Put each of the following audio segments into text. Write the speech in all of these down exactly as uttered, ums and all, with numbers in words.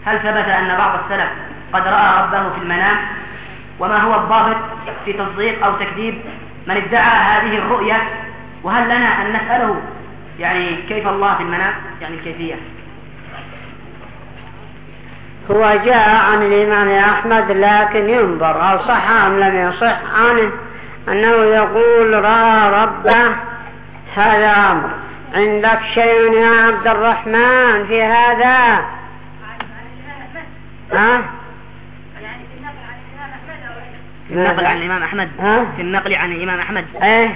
هل ثبت أن بعض السلف قد رأى ربه في المنام؟ وما هو الضابط في تصديق أو تكذيب من ادعى هذه الرؤية؟ وهل لنا أن نسأله يعني كيف الله في المنام، يعني الكيفية؟ هو جاء عن الإمام أحمد لكن ينظر هل صح أم لم يصح عنه أنه يقول رأى ربه. هذا أمر. عندك شيء يا عبد الرحمن في هذا؟ ها؟ في النقل عن الإمام أحمد. ها؟ في النقل عن الإمام أحمد. ايه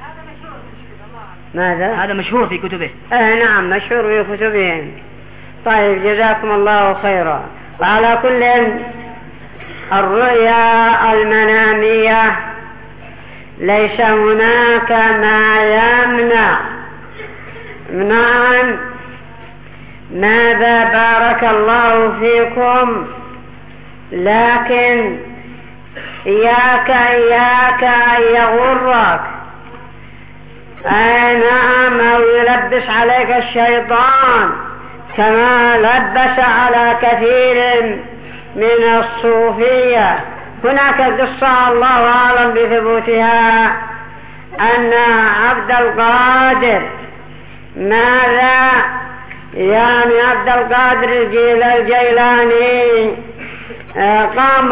ماذا؟ هذا مشهور في كتبه. ايه نعم مشهور في كتبهم. طيب جزاكم الله خيرا. وعلى كل الرؤيا المنامية ليس هناك ما يمنع. نعم ماذا بارك الله فيكم، لكن إياك إياك أن يغرك أي نعم أو يلبس عليك الشيطان كما لبس على كثير من الصوفية. هناك قصة الله أعلم بثبوتها أن عبد القادر ماذا يعني عبد القادر الجيلاني قام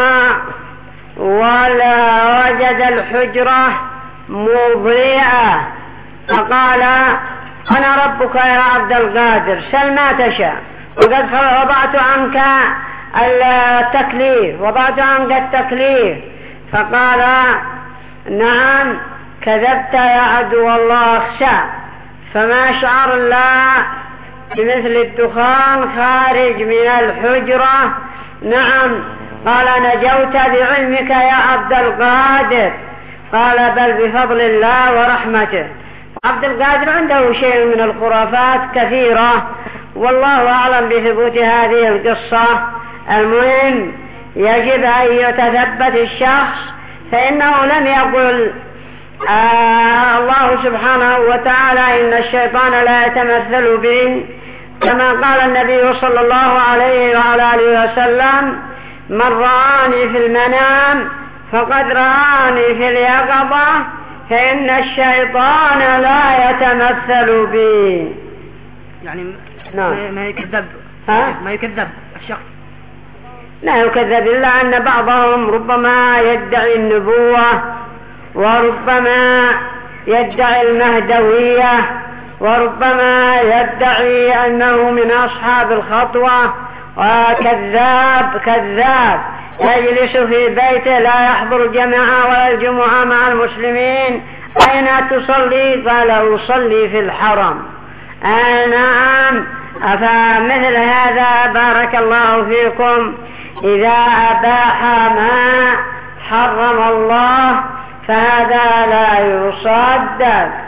ووجد الحجرة مضيئة فقال أنا ربك يا عبد القادر سل ما تشاء، وقد وضعت عنك التكليف وضعت عنك التكليف. فقال نعم كذبت يا عدو الله اخشى. فما شعر الله بمثل الدخان خارج من الحجرة. نعم قال نجوت بعلمك يا عبد القادر. قال بل بفضل الله ورحمته. عبد القادر عنده شيء من الخرافات كثيرة والله أعلم بثبوت هذه القصة. المهم يجب أن يتثبت الشخص، فإنه لم يقل آه الله سبحانه وتعالى إن الشيطان لا يتمثل به، كما قال النبي صلى الله عليه وعلى آله وسلم من رآني في المنام فقد رآني في اليقظة فإن الشيطان لا يتمثل بي. يعني نعم. ما يكذب ها؟ ما يكذب الشخص لا يكذب إلا أن بعضهم ربما يدعي النبوة وربما يدعي المهدوية وربما يدعي أنه من أصحاب الخطوة، وكذاب كذاب يجلس في بيته لا يحضر الجماعة ولا الجمعة مع المسلمين. أين تصلي؟ قال أصلي في الحرم. آه نعم. فمثل هذا بارك الله فيكم إذا أباح ما حرم الله فهذا لا يصدق.